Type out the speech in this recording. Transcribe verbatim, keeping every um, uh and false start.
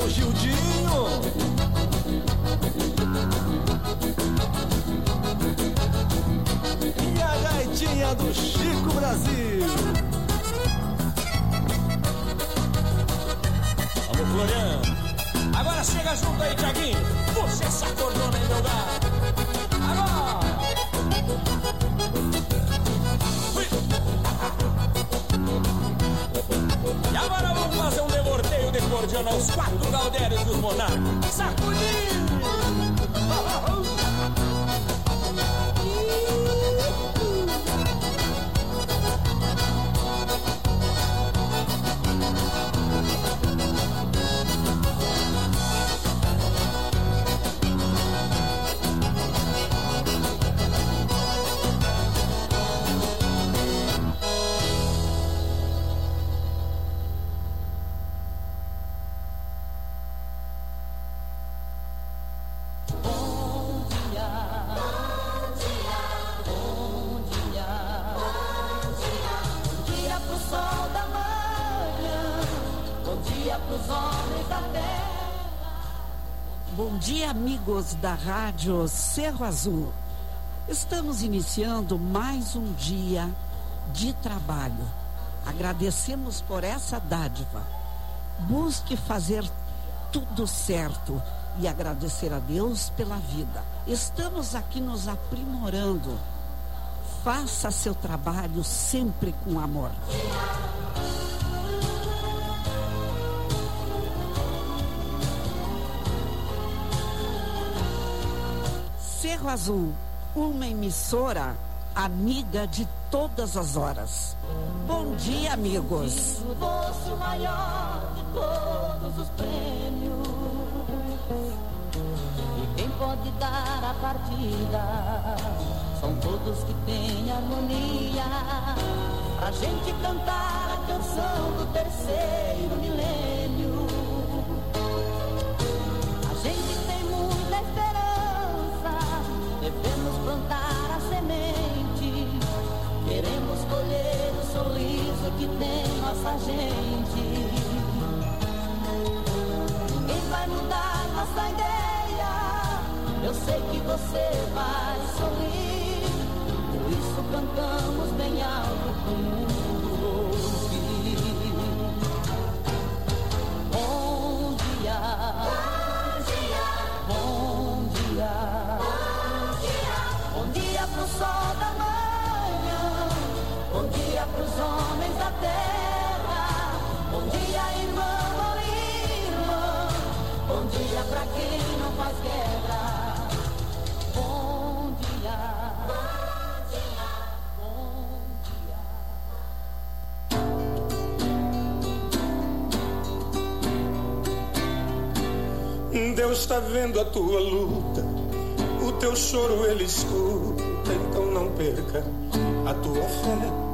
Gildinho. E a gaitinha do Chico Brasil. Vamos, Floriano. Agora chega junto aí, Tiaguinho. Puxa essa cordona em meu gato. Agora! Fui. E agora vamos fazer um devorteio de cordiona aos quatro Galdérios dos monarcas. Sacudindo! Bom dia, amigos da Rádio Cerro Azul. Estamos iniciando mais um dia de trabalho. Agradecemos por essa dádiva. Busque fazer tudo certo e agradecer a Deus pela vida. Estamos aqui nos aprimorando. Faça seu trabalho sempre com amor. Cerro Azul, uma emissora amiga de todas as horas. Bom dia, amigos. O doce maior de todos os prêmios. E quem pode dar a partida são todos que têm harmonia. Pra gente cantar a canção do terceiro milênio. A gente tem muita esperança. Devemos plantar a semente. Queremos colher o sorriso que tem nossa gente. Ninguém vai mudar nossa ideia. Eu sei que você vai sorrir. Por isso cantamos bem alto pro mundo ouvir. Bom dia. Bom dia. Bom dia. Bom dia pro sol da manhã, bom dia pros homens da terra, bom dia irmão ou irmã, bom dia pra quem não faz guerra, bom dia, bom dia, bom dia. Deus tá vendo a tua luta, o teu choro ele escuta, então não perca a tua fé.